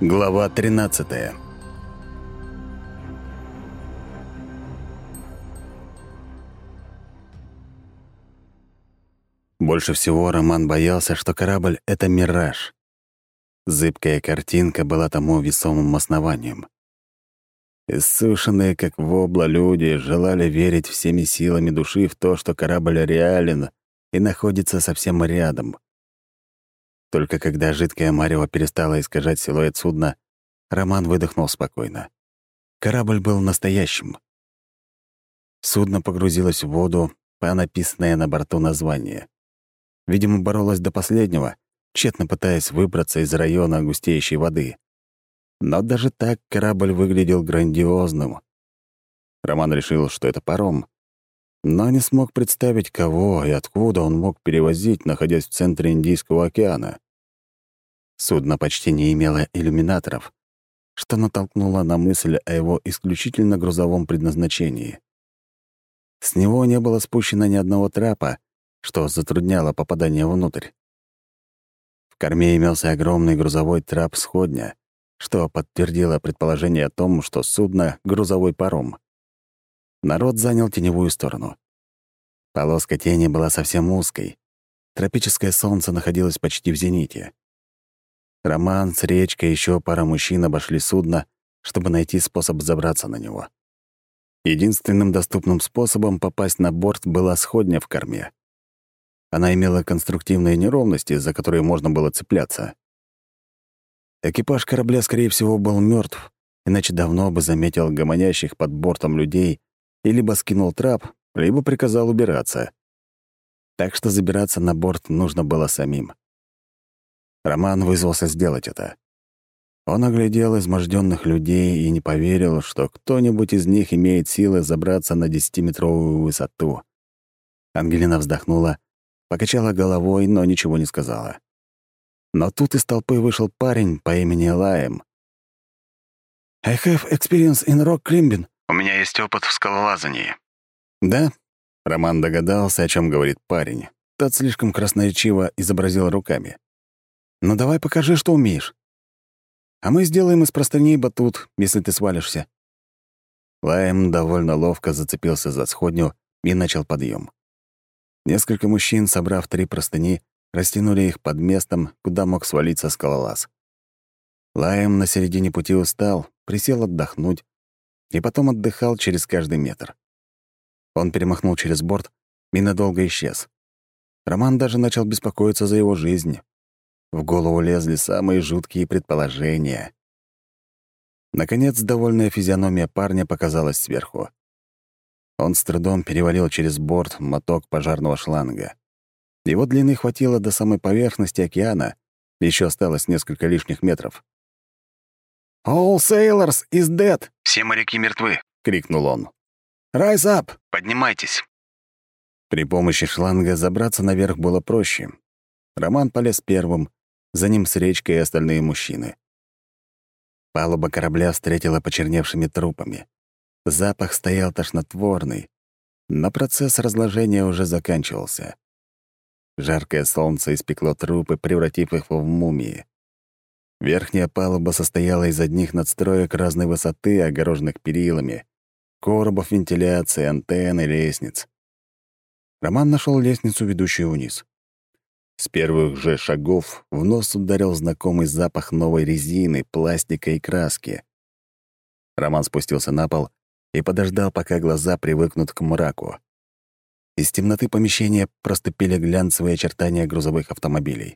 Глава 13. Больше всего Роман боялся, что корабль — это мираж. Зыбкая картинка была тому весомым основанием. Иссушенные, как вобла, люди желали верить всеми силами души в то, что корабль реален и находится совсем рядом. Только когда жидкое марево перестало искажать силуэт судна, Роман выдохнул спокойно. Корабль был настоящим. Судно погрузилось в воду по написанное на борту название. Видимо, боролось до последнего, тщетно пытаясь выбраться из района густеющей воды. Но даже так корабль выглядел грандиозным. Роман решил, что это паром, но не смог представить, кого и откуда он мог перевозить, находясь в центре Индийского океана. Судно почти не имело иллюминаторов, что натолкнуло на мысль о его исключительно грузовом предназначении. С него не было спущено ни одного трапа, что затрудняло попадание внутрь. В корме имелся огромный грузовой трап сходня, что подтвердило предположение о том, что судно — грузовой паром. Народ занял теневую сторону. Полоска тени была совсем узкой. Тропическое солнце находилось почти в зените. Роман с Речкой и еще пара мужчин обошли судно, чтобы найти способ забраться на него. Единственным доступным способом попасть на борт была сходня в корме. Она имела конструктивные неровности, за которые можно было цепляться. Экипаж корабля, скорее всего, был мертв, иначе давно бы заметил гомонящих под бортом людей и либо скинул трап, либо приказал убираться. Так что забираться на борт нужно было самим. Роман вызвался сделать это. Он оглядел изможденных людей и не поверил, что кто-нибудь из них имеет силы забраться на 10-метровую высоту. Ангелина вздохнула, покачала головой, но ничего не сказала. Но тут из толпы вышел парень по имени Лаем. «I have experience in rock climbing». «У меня есть опыт в скалолазании». «Да?» — Роман догадался, о чем говорит парень. Тот слишком красноречиво изобразил руками. «Ну давай покажи, что умеешь. А мы сделаем из простыней батут, если ты свалишься». Лаем довольно ловко зацепился за сходню и начал подъем. Несколько мужчин, собрав 3 простыни, растянули их под местом, куда мог свалиться скалолаз. Лаем на середине пути устал, присел отдохнуть, и потом отдыхал через каждый метр. Он перемахнул через борт и надолго исчез. Роман даже начал беспокоиться за его жизнь. В голову лезли самые жуткие предположения. Наконец, довольная физиономия парня показалась сверху. Он с трудом перевалил через борт моток пожарного шланга. Его длины хватило до самой поверхности океана, еще осталось несколько лишних метров. «All sailors is dead!» «Все моряки мертвы!» — крикнул он. «Rise up!» «Поднимайтесь!» При помощи шланга забраться наверх было проще. Роман полез первым, за ним с Речкой и остальные мужчины. Палуба корабля встретила почерневшими трупами. Запах стоял тошнотворный, но процесс разложения уже заканчивался. Жаркое солнце испекло трупы, превратив их в мумии. Верхняя палуба состояла из одних надстроек разной высоты, огороженных перилами, коробов вентиляции, антенн и лестниц. Роман нашел лестницу, ведущую вниз. С первых же шагов в нос ударил знакомый запах новой резины, пластика и краски. Роман спустился на пол и подождал, пока глаза привыкнут к мраку. Из темноты помещения проступили глянцевые очертания грузовых автомобилей.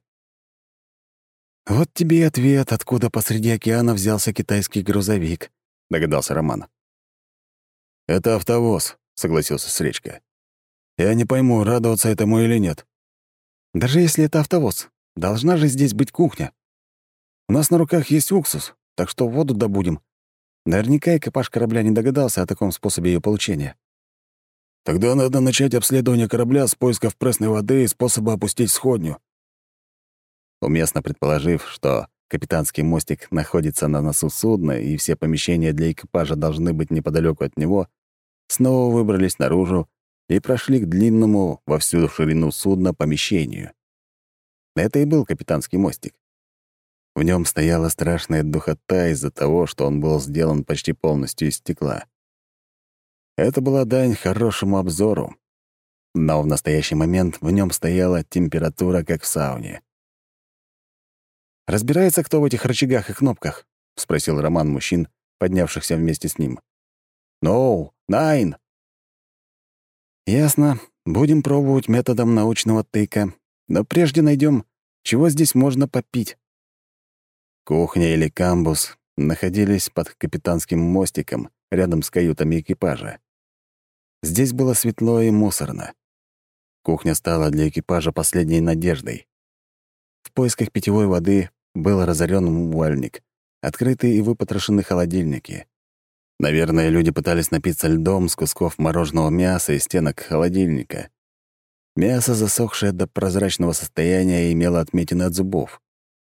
«Вот тебе и ответ, откуда посреди океана взялся китайский грузовик», — догадался Роман. «Это автовоз», — согласился с Речка. «Я не пойму, радоваться этому или нет». «Даже если это автовоз, должна же здесь быть кухня. У нас на руках есть уксус, так что воду добудем. Наверняка экипаж корабля не догадался о таком способе ее получения». «Тогда надо начать обследование корабля с поисков пресной воды и способа опустить сходню». Уместно предположив, что капитанский мостик находится на носу судна и все помещения для экипажа должны быть неподалеку от него, снова выбрались наружу и прошли к длинному во всю ширину судна помещению. Это и был капитанский мостик. В нем стояла страшная духота из-за того, что он был сделан почти полностью из стекла. Это была дань хорошему обзору, но в настоящий момент в нем стояла температура, как в сауне. «Разбирается кто в этих рычагах и кнопках?» — спросил Роман мужчин, поднявшихся вместе с ним. «Ноу, Найн!» «Ясно. Будем пробовать методом научного тыка. Но прежде найдем, чего здесь можно попить». Кухня или камбус находились под капитанским мостиком рядом с каютами экипажа. Здесь было светло и мусорно. Кухня стала для экипажа последней надеждой. В поисках питьевой воды был разорен умывальник, открытые и выпотрошены холодильники. Наверное, люди пытались напиться льдом с кусков мороженого мяса и стенок холодильника. Мясо, засохшее до прозрачного состояния, имело отметины от зубов.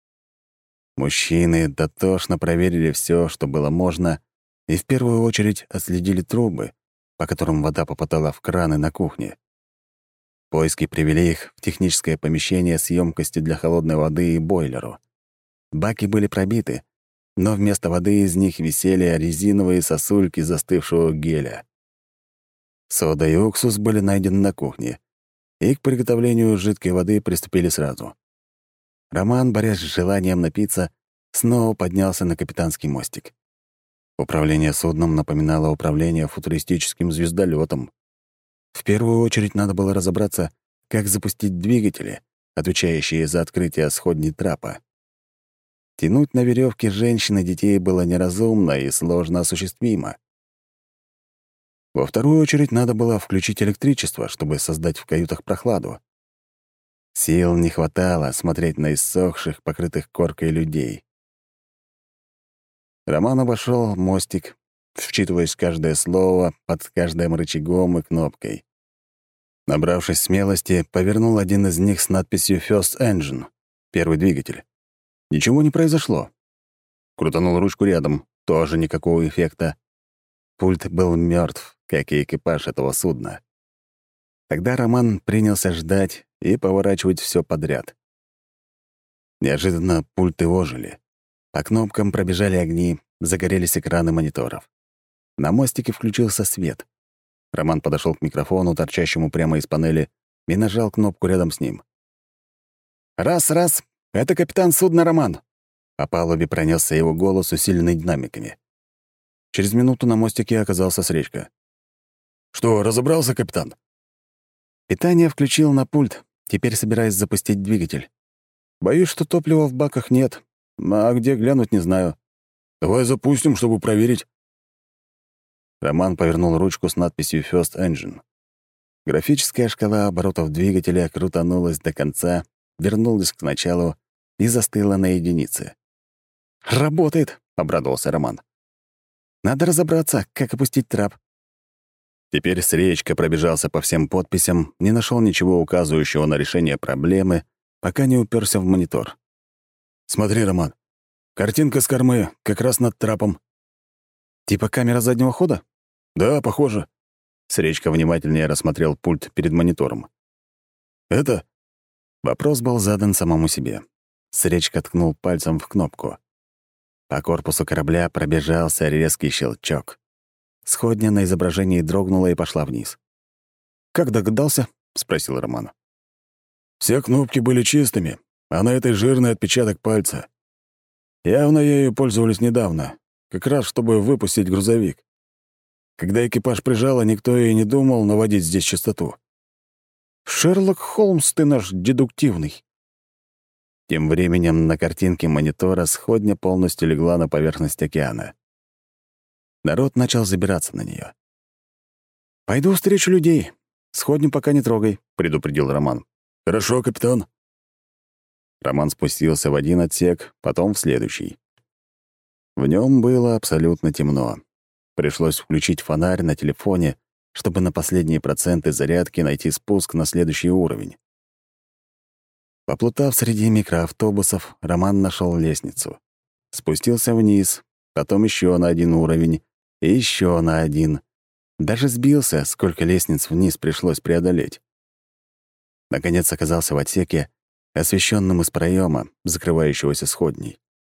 Мужчины дотошно проверили все, что было можно, и в первую очередь отследили трубы, по которым вода попадала в краны на кухне. Поиски привели их в техническое помещение с ёмкостью для холодной воды и бойлеру. Баки были пробиты, но вместо воды из них висели резиновые сосульки застывшего геля. Сода и уксус были найдены на кухне, и к приготовлению жидкой воды приступили сразу. Роман, борясь с желанием напиться, снова поднялся на капитанский мостик. Управление судном напоминало управление футуристическим звездолетом. В первую очередь надо было разобраться, как запустить двигатели, отвечающие за открытие сходней трапа. Тянуть на веревке женщин и детей было неразумно и сложно осуществимо. Во вторую очередь надо было включить электричество, чтобы создать в каютах прохладу. Сил не хватало смотреть на иссохших, покрытых коркой людей. Роман обошел мостик, вчитываясь в каждое слово под каждым рычагом и кнопкой. Набравшись смелости, повернул один из них с надписью «First Engine» — первый двигатель. Ничего не произошло. Крутанул ручку рядом, тоже никакого эффекта. Пульт был мертв, как и экипаж этого судна. Тогда Роман принялся ждать и поворачивать все подряд. Неожиданно пульты ожили. По кнопкам пробежали огни, загорелись экраны мониторов. На мостике включился свет. Роман подошел к микрофону, торчащему прямо из панели, и нажал кнопку рядом с ним. «Раз, раз! Это капитан судна Роман!» По палубе пронесся его голос, усиленный динамиками. Через минуту на мостике оказался Сречка. «Что, разобрался, капитан?» «Питание включил на пульт. Теперь собираюсь запустить двигатель. Боюсь, что топлива в баках нет. А где глянуть, не знаю». «Давай запустим, чтобы проверить». Роман повернул ручку с надписью «First Engine». Графическая шкала оборотов двигателя крутанулась до конца, вернулась к началу и застыла на единице. «Работает!» — обрадовался Роман. «Надо разобраться, как опустить трап». Теперь Сречка пробежался по всем подписям, не нашел ничего указывающего на решение проблемы, пока не уперся в монитор. «Смотри, Роман, картинка с кормы, как раз над трапом». «Типа камера заднего хода?» «Да, похоже». Сречка внимательнее рассмотрел пульт перед монитором. «Это?» Вопрос был задан самому себе. Сречка ткнул пальцем в кнопку. По корпусу корабля пробежался резкий щелчок. Сходня на изображении дрогнула и пошла вниз. «Как догадался?» — спросил Роман. «Все кнопки были чистыми, а на этой жирный отпечаток пальца. Явно ею пользовались недавно, как раз чтобы выпустить грузовик. Когда экипаж прижало, никто и не думал наводить здесь чистоту». «Шерлок Холмс, ты наш дедуктивный». Тем временем на картинке монитора сходня полностью легла на поверхность океана. Народ начал забираться на нее. «Пойду встречу людей. Сходню пока не трогай», — предупредил Роман. «Хорошо, капитан». Роман спустился в один отсек, потом в следующий. В нем было абсолютно темно. Пришлось включить фонарь на телефоне, чтобы на последние проценты зарядки найти спуск на следующий уровень. Поплутав среди микроавтобусов, Роман нашел лестницу. Спустился вниз, потом еще на один уровень и еще на один. Даже сбился, сколько лестниц вниз пришлось преодолеть. Наконец оказался в отсеке, освещенном из проема, закрывающегося сходней.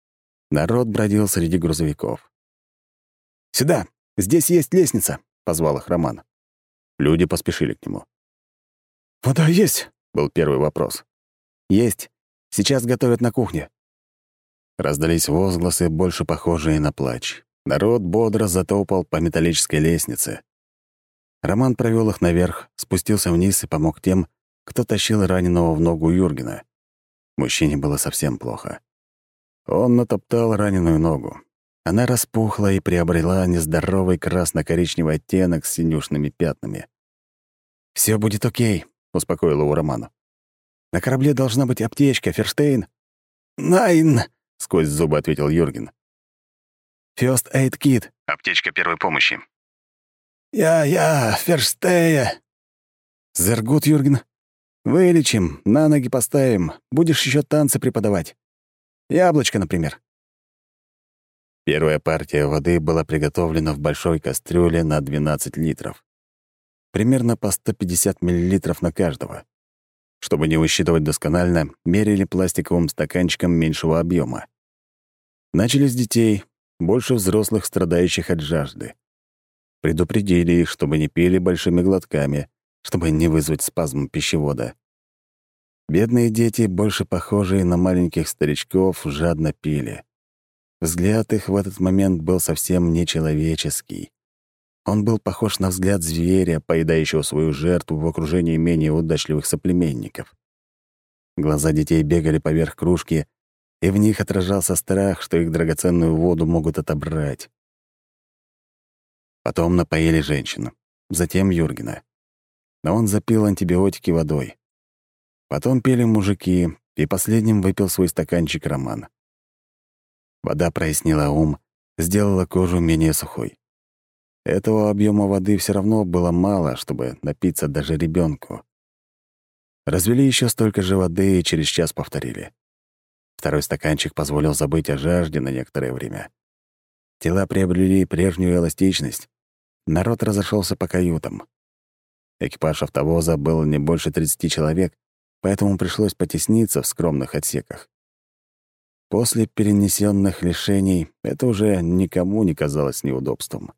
Народ бродил среди грузовиков. «Сюда! Здесь есть лестница!» — позвал их Роман. Люди поспешили к нему. «Вода есть?» — был первый вопрос. «Есть. Сейчас готовят на кухне». Раздались возгласы, больше похожие на плач. Народ бодро затопал по металлической лестнице. Роман провел их наверх, спустился вниз и помог тем, кто тащил раненого в ногу Юргена. Мужчине было совсем плохо. Он натоптал раненую ногу. Она распухла и приобрела нездоровый красно-коричневый оттенок с синюшными пятнами. «Всё будет окей», — успокоил его Роман. «На корабле должна быть аптечка, Ферштейн». «Найн!» — сквозь зубы ответил Юрген. «First Aid Kit». Аптечка первой помощи. «Я, Ферштея». «Зергут, Юрген. Вылечим, на ноги поставим. Будешь еще танцы преподавать. Яблочко, например». Первая партия воды была приготовлена в большой кастрюле на 12 литров. Примерно по 150 миллилитров на каждого. Чтобы не высчитывать досконально, мерили пластиковым стаканчиком меньшего объема. Начали с детей, больше взрослых, страдающих от жажды. Предупредили их, чтобы не пили большими глотками, чтобы не вызвать спазм пищевода. Бедные дети, больше похожие на маленьких старичков, жадно пили. Взгляд их в этот момент был совсем нечеловеческий. Он был похож на взгляд зверя, поедающего свою жертву в окружении менее удачливых соплеменников. Глаза детей бегали поверх кружки, и в них отражался страх, что их драгоценную воду могут отобрать. Потом напоили женщину, затем Юргена. Но он запил антибиотики водой. Потом пили мужики, и последним выпил свой стаканчик Роман. Вода прояснила ум, сделала кожу менее сухой. Этого объема воды все равно было мало, чтобы напиться даже ребенку. Развели еще столько же воды и через час повторили. Второй стаканчик позволил забыть о жажде на некоторое время. Тела приобрели прежнюю эластичность. Народ разошелся по каютам. Экипаж автовоза был не больше 30 человек, поэтому пришлось потесниться в скромных отсеках. После перенесенных лишений это уже никому не казалось неудобством.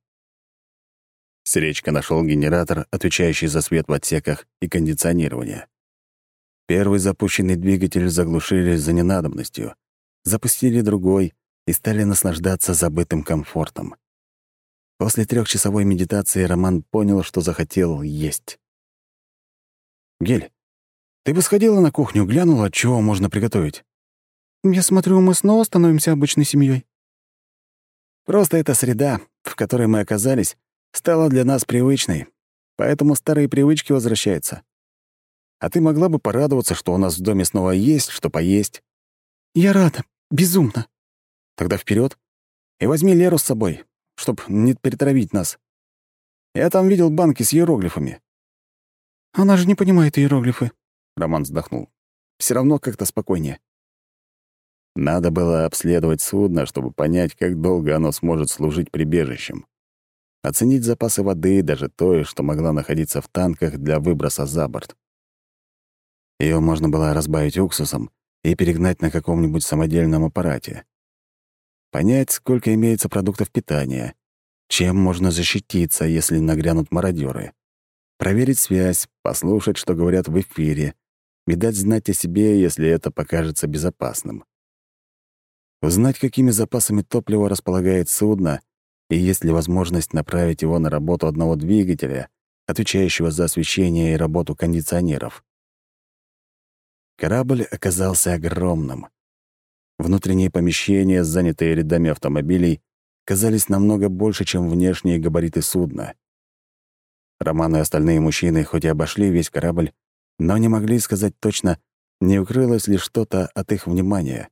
Серечка нашел генератор, отвечающий за свет в отсеках и кондиционирование. Первый запущенный двигатель заглушили за ненадобностью, запустили другой и стали наслаждаться забытым комфортом. После 3-часовой медитации Роман понял, что захотел есть. «Гель, ты бы сходила на кухню, глянула, чего можно приготовить?» «Я смотрю, мы снова становимся обычной семьей. «Просто эта среда, в которой мы оказались, стала для нас привычной, поэтому старые привычки возвращаются. А ты могла бы порадоваться, что у нас в доме снова есть, что поесть». «Я рада. Безумно». «Тогда вперед и возьми Леру с собой, чтоб не перетравить нас. Я там видел банки с иероглифами». «Она же не понимает иероглифы». Роман вздохнул. Все равно как-то спокойнее. Надо было обследовать судно, чтобы понять, как долго оно сможет служить прибежищем. Оценить запасы воды, даже той, что могла находиться в танках для выброса за борт. Ее можно было разбавить уксусом и перегнать на каком-нибудь самодельном аппарате. Понять, сколько имеется продуктов питания, чем можно защититься, если нагрянут мародеры. Проверить связь, послушать, что говорят в эфире, и дать знать о себе, если это покажется безопасным. Узнать, какими запасами топлива располагает судно, и есть ли возможность направить его на работу одного двигателя, отвечающего за освещение и работу кондиционеров. Корабль оказался огромным. Внутренние помещения, занятые рядами автомобилей, казались намного больше, чем внешние габариты судна. Роман и остальные мужчины хоть и обошли весь корабль, но не могли сказать точно, не укрылось ли что-то от их внимания.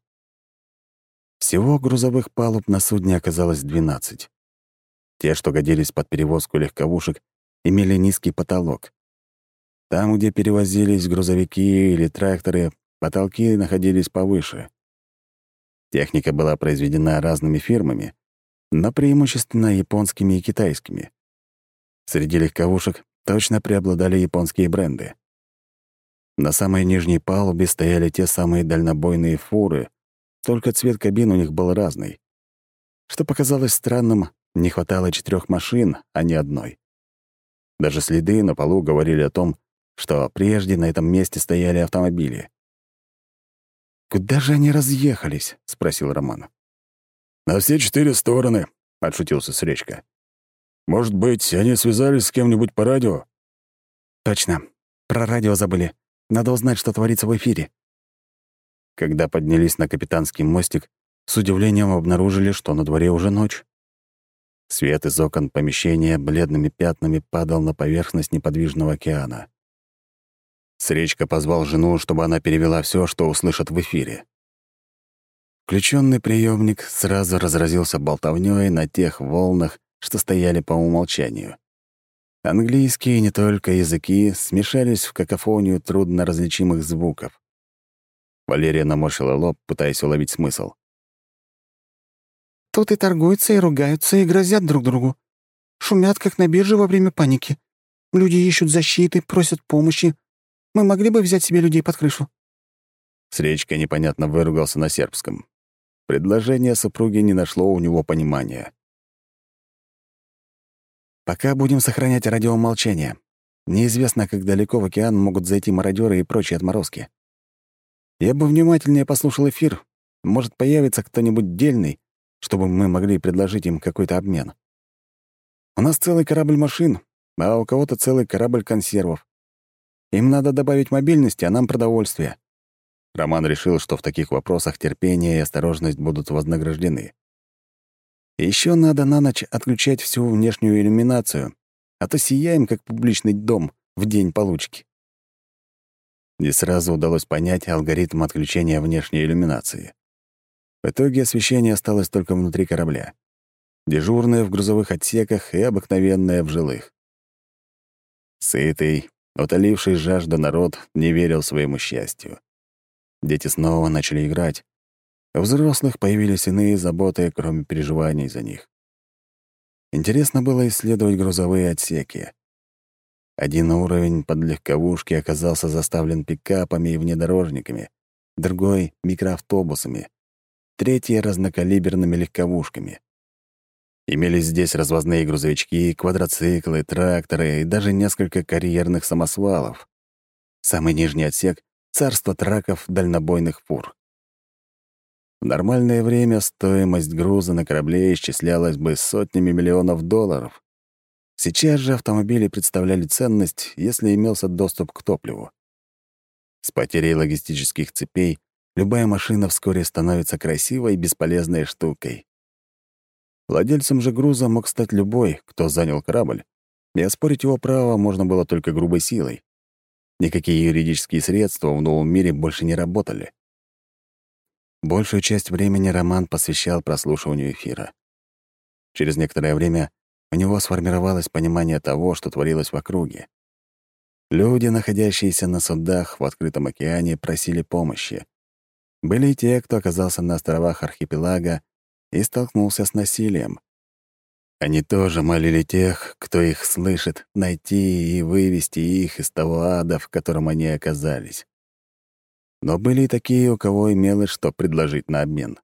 Всего грузовых палуб на судне оказалось 12. Те, что годились под перевозку легковушек, имели низкий потолок. Там, где перевозились грузовики или тракторы, потолки находились повыше. Техника была произведена разными фирмами, но преимущественно японскими и китайскими. Среди легковушек точно преобладали японские бренды. На самой нижней палубе стояли те самые дальнобойные фуры, Только цвет кабин у них был разный. Что показалось странным, не хватало 4 машин, а не одной. Даже следы на полу говорили о том, что прежде на этом месте стояли автомобили. «Куда же они разъехались?» — спросил Роман. «На все 4 стороны», — отшутился Сречка. «Может быть, они связались с кем-нибудь по радио?» «Точно. Про радио забыли. Надо узнать, что творится в эфире». Когда поднялись на капитанский мостик, с удивлением обнаружили, что на дворе уже ночь. Свет из окон помещения бледными пятнами падал на поверхность неподвижного океана. Сречка позвал жену, чтобы она перевела все, что услышат в эфире. Включенный приемник сразу разразился болтовнёй на тех волнах, что стояли по умолчанию. Английские и не только языки смешались в какофонию трудно различимых звуков. Валерия наморщила лоб, пытаясь уловить смысл. Тут и торгуются, и ругаются, и грозят друг другу. Шумят, как на бирже во время паники. Люди ищут защиты, просят помощи. Мы могли бы взять себе людей под крышу?» Сречка непонятно выругался на сербском. Предложение супруги не нашло у него понимания. «Пока будем сохранять радиомолчание. Неизвестно, как далеко в океан могут зайти мародёры и прочие отморозки. Я бы внимательнее послушал эфир. Может, появится кто-нибудь дельный, чтобы мы могли предложить им какой-то обмен. У нас целый корабль машин, а у кого-то целый корабль консервов. Им надо добавить мобильности, а нам продовольствие». Роман решил, что в таких вопросах терпение и осторожность будут вознаграждены. Еще надо на ночь отключать всю внешнюю иллюминацию, а то сияем, как публичный дом в день получки. Не сразу удалось понять алгоритм отключения внешней иллюминации. В итоге освещение осталось только внутри корабля. Дежурное в грузовых отсеках и обыкновенное в жилых. Сытый, утоливший жажду народ не верил своему счастью. Дети снова начали играть. У взрослых появились иные заботы, кроме переживаний за них. Интересно было исследовать грузовые отсеки. Один уровень под легковушки оказался заставлен пикапами и внедорожниками, другой — микроавтобусами, третий — разнокалиберными легковушками. Имелись здесь развозные грузовички, квадроциклы, тракторы и даже несколько карьерных самосвалов. Самый нижний отсек — царство траков дальнобойных фур. В нормальное время стоимость груза на корабле исчислялась бы сотнями миллионов долларов. Сейчас же автомобили представляли ценность, если имелся доступ к топливу. С потерей логистических цепей любая машина вскоре становится красивой и бесполезной штукой. Владельцем же груза мог стать любой, кто занял корабль, и оспорить его право можно было только грубой силой. Никакие юридические средства в новом мире больше не работали. Большую часть времени Роман посвящал прослушиванию эфира. Через некоторое время у него сформировалось понимание того, что творилось в округе. Люди, находящиеся на судах в открытом океане, просили помощи. Были и те, кто оказался на островах архипелага и столкнулся с насилием. Они тоже молили тех, кто их слышит, найти и вывести их из того ада, в котором они оказались. Но были и такие, у кого имелось что предложить на обмен.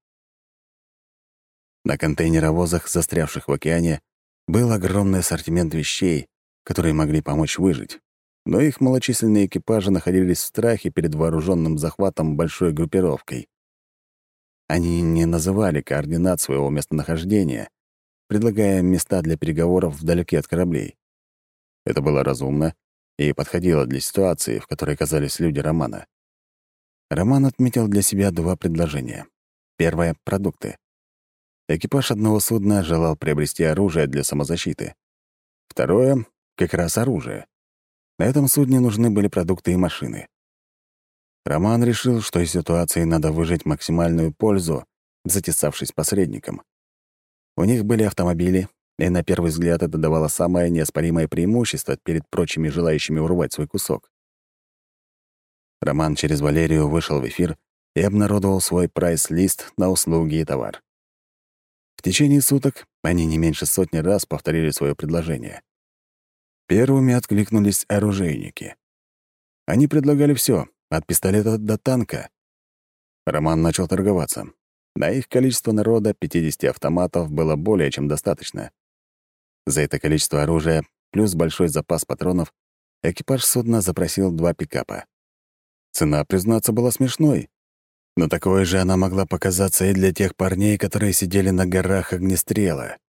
На контейнеровозах, застрявших в океане, был огромный ассортимент вещей, которые могли помочь выжить, но их малочисленные экипажи находились в страхе перед вооруженным захватом большой группировкой. Они не называли координат своего местонахождения, предлагая места для переговоров вдалеке от кораблей. Это было разумно и подходило для ситуации, в которой оказались люди Романа. Роман отметил для себя 2 предложения. Первое — продукты. Экипаж одного судна желал приобрести оружие для самозащиты. Второе — как раз оружие. На этом судне нужны были продукты и машины. Роман решил, что из ситуации надо выжать максимальную пользу, затесавшись посредником. У них были автомобили, и на первый взгляд это давало самое неоспоримое преимущество перед прочими желающими урвать свой кусок. Роман через Валерию вышел в эфир и обнародовал свой прайс-лист на услуги и товар. В течение суток они не меньше 100 раз повторили свое предложение. Первыми откликнулись оружейники. Они предлагали все, от пистолета до танка. Роман начал торговаться. На их количество народа 50 автоматов было более чем достаточно. За это количество оружия плюс большой запас патронов экипаж судна запросил 2 пикапа. Цена, признаться, была смешной, но такой же она могла показаться и для тех парней, которые сидели на горах огнестрела.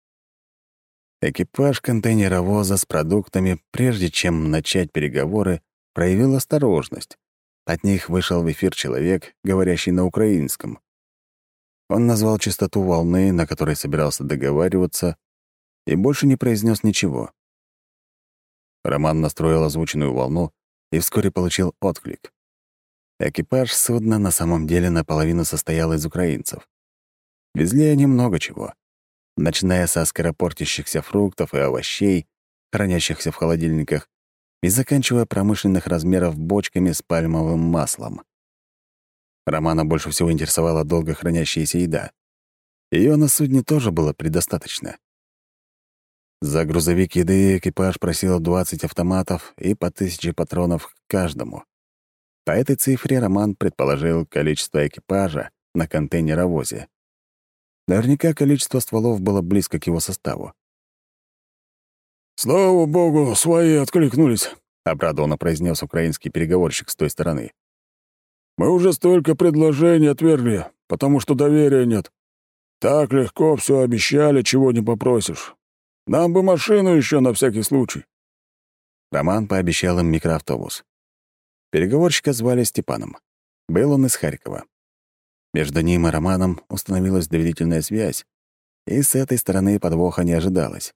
Экипаж контейнеровоза с продуктами, прежде чем начать переговоры, проявил осторожность. От них вышел в эфир человек, говорящий на украинском. Он назвал частоту волны, на которой собирался договариваться, и больше не произнес ничего. Роман настроил озвученную волну и вскоре получил отклик. Экипаж судна на самом деле наполовину состоял из украинцев. Везли они много чего, начиная со скоропортящихся фруктов и овощей, хранящихся в холодильниках, и заканчивая промышленных размеров бочками с пальмовым маслом. Романа больше всего интересовала долго хранящаяся еда. Ее на судне тоже было предостаточно. За грузовик еды экипаж просил 20 автоматов и по 1000 патронов к каждому. По этой цифре Роман предположил количество экипажа на контейнеровозе. Наверняка количество стволов было близко к его составу. «Слава богу, свои откликнулись», — обрадованно произнес украинский переговорщик с той стороны. «Мы уже столько предложений отвергли, потому что доверия нет. Так легко все обещали, чего не попросишь. Нам бы машину еще на всякий случай». Роман пообещал им микроавтобус. Переговорщика звали Степаном. Был он из Харькова. Между ним и Романом установилась доверительная связь, и с этой стороны подвоха не ожидалось.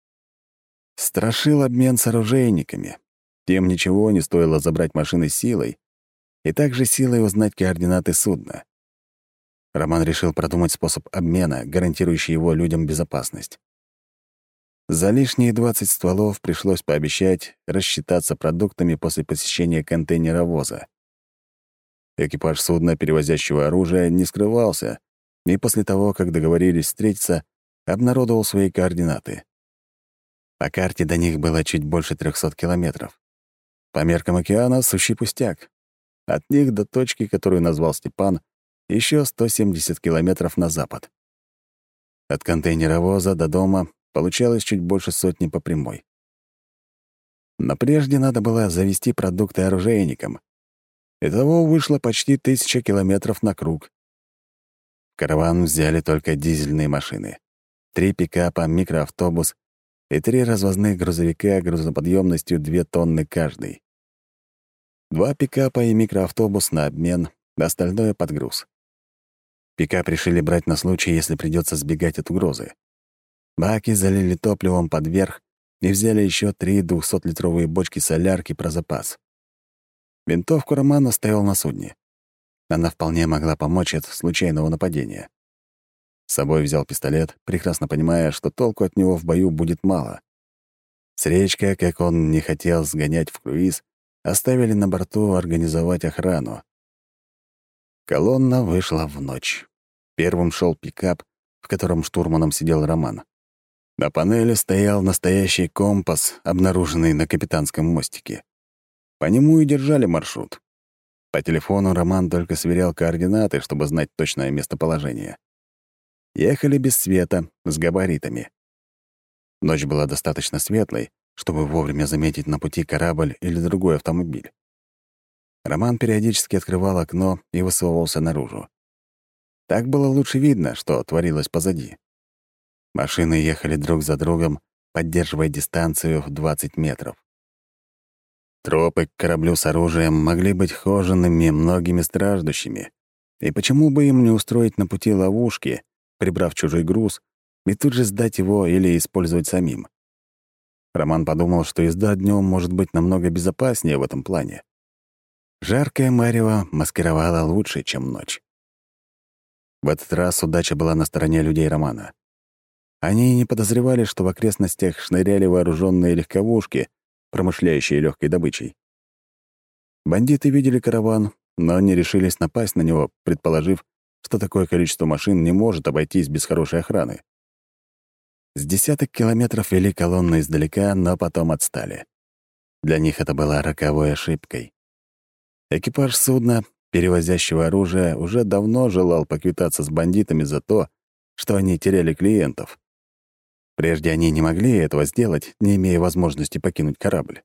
Страшил обмен с оружейниками. Тем ничего не стоило забрать машины силой и также силой узнать координаты судна. Роман решил продумать способ обмена, гарантирующий его людям безопасность. За лишние 20 стволов пришлось пообещать рассчитаться продуктами после посещения контейнеровоза. Экипаж судна, перевозящего оружие, не скрывался, и после того, как договорились встретиться, обнародовал свои координаты. По карте до них было чуть больше 300 километров. По меркам океана — сущий пустяк. От них до точки, которую назвал Степан, еще 170 километров на запад. От контейнеровоза до дома получалось чуть больше 100 по прямой. Но прежде надо было завести продукты оружейникам. Итого вышло почти 1000 километров на круг. В караван взяли только дизельные машины. 3 пикапа, микроавтобус и 3 развозных грузовика грузоподъемностью 2 тонны каждый. 2 пикапа и микроавтобус на обмен, остальное — под груз. Пикап решили брать на случай, если придется сбегать от угрозы. Баки залили топливом под верх и взяли еще 3 200-литровые бочки солярки про запас. Винтовку Роман оставил на судне. Она вполне могла помочь от случайного нападения. С собой взял пистолет, прекрасно понимая, что толку от него в бою будет мало. С Речка, как он не хотел сгонять в круиз, оставили на борту организовать охрану. Колонна вышла в ночь. Первым шел пикап, в котором штурманом сидел Роман. На панели стоял настоящий компас, обнаруженный на капитанском мостике. По нему и держали маршрут. По телефону Роман только сверял координаты, чтобы знать точное местоположение. Ехали без света, с габаритами. Ночь была достаточно светлой, чтобы вовремя заметить на пути корабль или другой автомобиль. Роман периодически открывал окно и высовывался наружу. Так было лучше видно, что творилось позади. Машины ехали друг за другом, поддерживая дистанцию в 20 метров. Тропы к кораблю с оружием могли быть хоженными многими страждущими. И почему бы им не устроить на пути ловушки, прибрав чужой груз, и тут же сдать его или использовать самим? Роман подумал, что езда днем может быть намного безопаснее в этом плане. Жаркое марево маскировало лучше, чем ночь. В этот раз удача была на стороне людей Романа. Они не подозревали, что в окрестностях шныряли вооруженные легковушки, промышляющие легкой добычей. Бандиты видели караван, но не решились напасть на него, предположив, что такое количество машин не может обойтись без хорошей охраны. С десяток километров вели колонну издалека, но потом отстали. Для них это была роковой ошибкой. Экипаж судна перевозящего оружие, уже давно желал поквитаться с бандитами за то, что они теряли клиентов. Прежде они не могли этого сделать, не имея возможности покинуть корабль.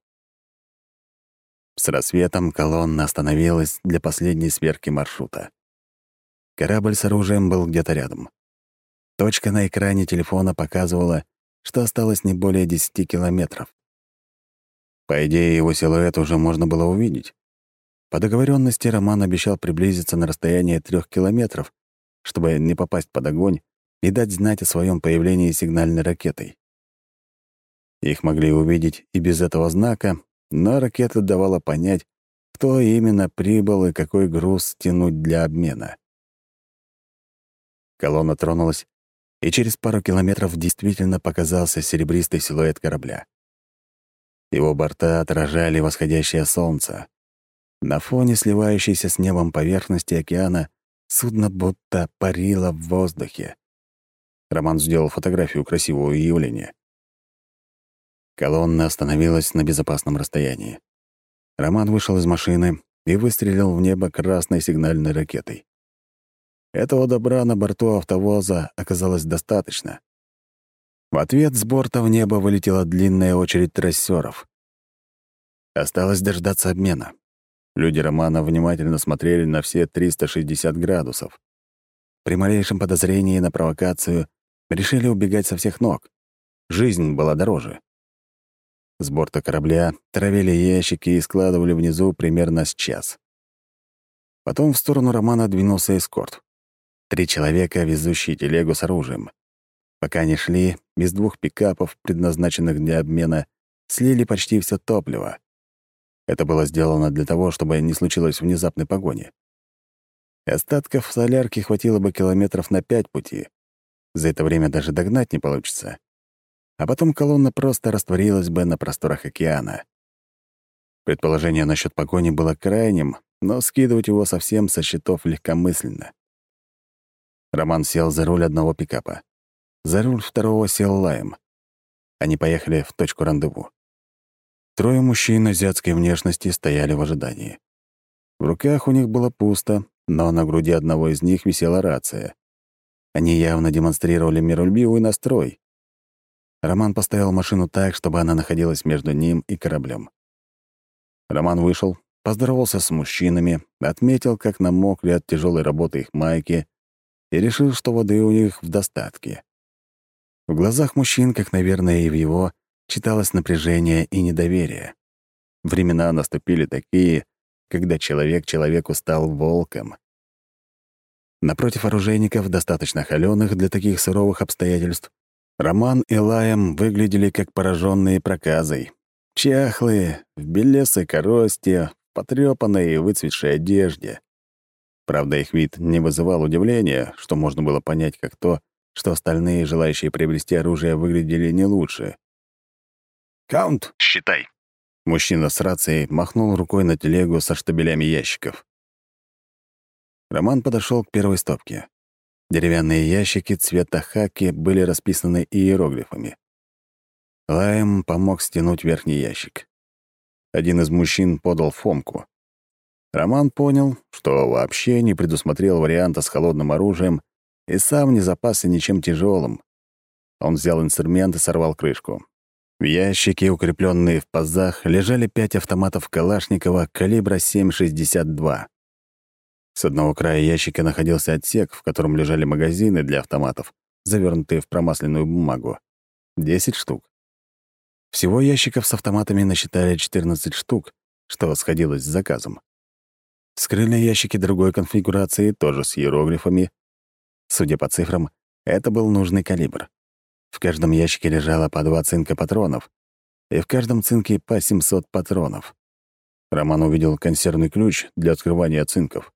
С рассветом колонна остановилась для последней сверки маршрута. Корабль с оружием был где-то рядом. Точка на экране телефона показывала, что осталось не более 10 километров. По идее, его силуэт уже можно было увидеть. По договоренности Роман обещал приблизиться на расстояние 3 километров, чтобы не попасть под огонь и дать знать о своем появлении сигнальной ракетой. Их могли увидеть и без этого знака, но ракета давала понять, кто именно прибыл и какой груз тянуть для обмена. Колонна тронулась, и через пару километров действительно показался серебристый силуэт корабля. Его борта отражали восходящее солнце. На фоне сливающейся с небом поверхности океана судно будто парило в воздухе. Роман сделал фотографию красивого явления. Колонна остановилась на безопасном расстоянии. Роман вышел из машины и выстрелил в небо красной сигнальной ракетой. Этого добра на борту автовоза оказалось достаточно. В ответ с борта в небо вылетела длинная очередь трассеров. Осталось дождаться обмена. Люди Романа внимательно смотрели на все 360 градусов. При малейшем подозрении на провокацию решили убегать со всех ног. Жизнь была дороже. С борта корабля травили ящики и складывали внизу примерно с час. Потом в сторону Романа двинулся эскорт. 3 человека, везущие телегу с оружием. Пока они шли, из 2 пикапов, предназначенных для обмена, слили почти все топливо. Это было сделано для того, чтобы не случилось внезапной погони. Остатков солярки хватило бы километров на 5 пути. За это время даже догнать не получится. А потом колонна просто растворилась бы на просторах океана. Предположение насчет погони было крайним, но скидывать его совсем со счетов легкомысленно. Роман сел за руль одного пикапа. За руль второго сел Лаем. Они поехали в точку рандеву. 3 мужчин азиатской внешности стояли в ожидании. В руках у них было пусто, но на груди одного из них висела рация. Они явно демонстрировали миролюбивый настрой. Роман поставил машину так, чтобы она находилась между ним и кораблем. Роман вышел, поздоровался с мужчинами, отметил, как намокли от тяжелой работы их майки, и решил, что воды у них в достатке. В глазах мужчин, как, наверное, и в его, читалось напряжение и недоверие. Времена наступили такие, когда человек человеку стал волком. Напротив оружейников, достаточно холёных для таких суровых обстоятельств, Роман и Лаем выглядели как пораженные проказой. Чахлые, в белесой коросте, потрёпанной и выцветшей одежде. Правда, их вид не вызывал удивления, что можно было понять как то, что остальные, желающие приобрести оружие, выглядели не лучше. «Каунт, считай!» Мужчина с рацией махнул рукой на телегу со штабелями ящиков. Роман подошел к первой стопке. Деревянные ящики цвета хаки были расписаны иероглифами. Лаем помог стянуть верхний ящик. Один из мужчин подал фомку. Роман понял, что вообще не предусмотрел варианта с холодным оружием и сам не запасся ничем тяжелым. Он взял инструмент и сорвал крышку. В ящике, укрепленные в пазах, лежали 5 автоматов Калашникова калибра 7,62. С одного края ящика находился отсек, в котором лежали магазины для автоматов, завернутые в промасленную бумагу. 10 штук. Всего ящиков с автоматами насчитали 14 штук, что сходилось с заказом. Вскрыли ящики другой конфигурации, тоже с иероглифами. Судя по цифрам, это был нужный калибр. В каждом ящике лежало по 2 цинка патронов, и в каждом цинке по 700 патронов. Роман увидел консервный ключ для открывания цинков.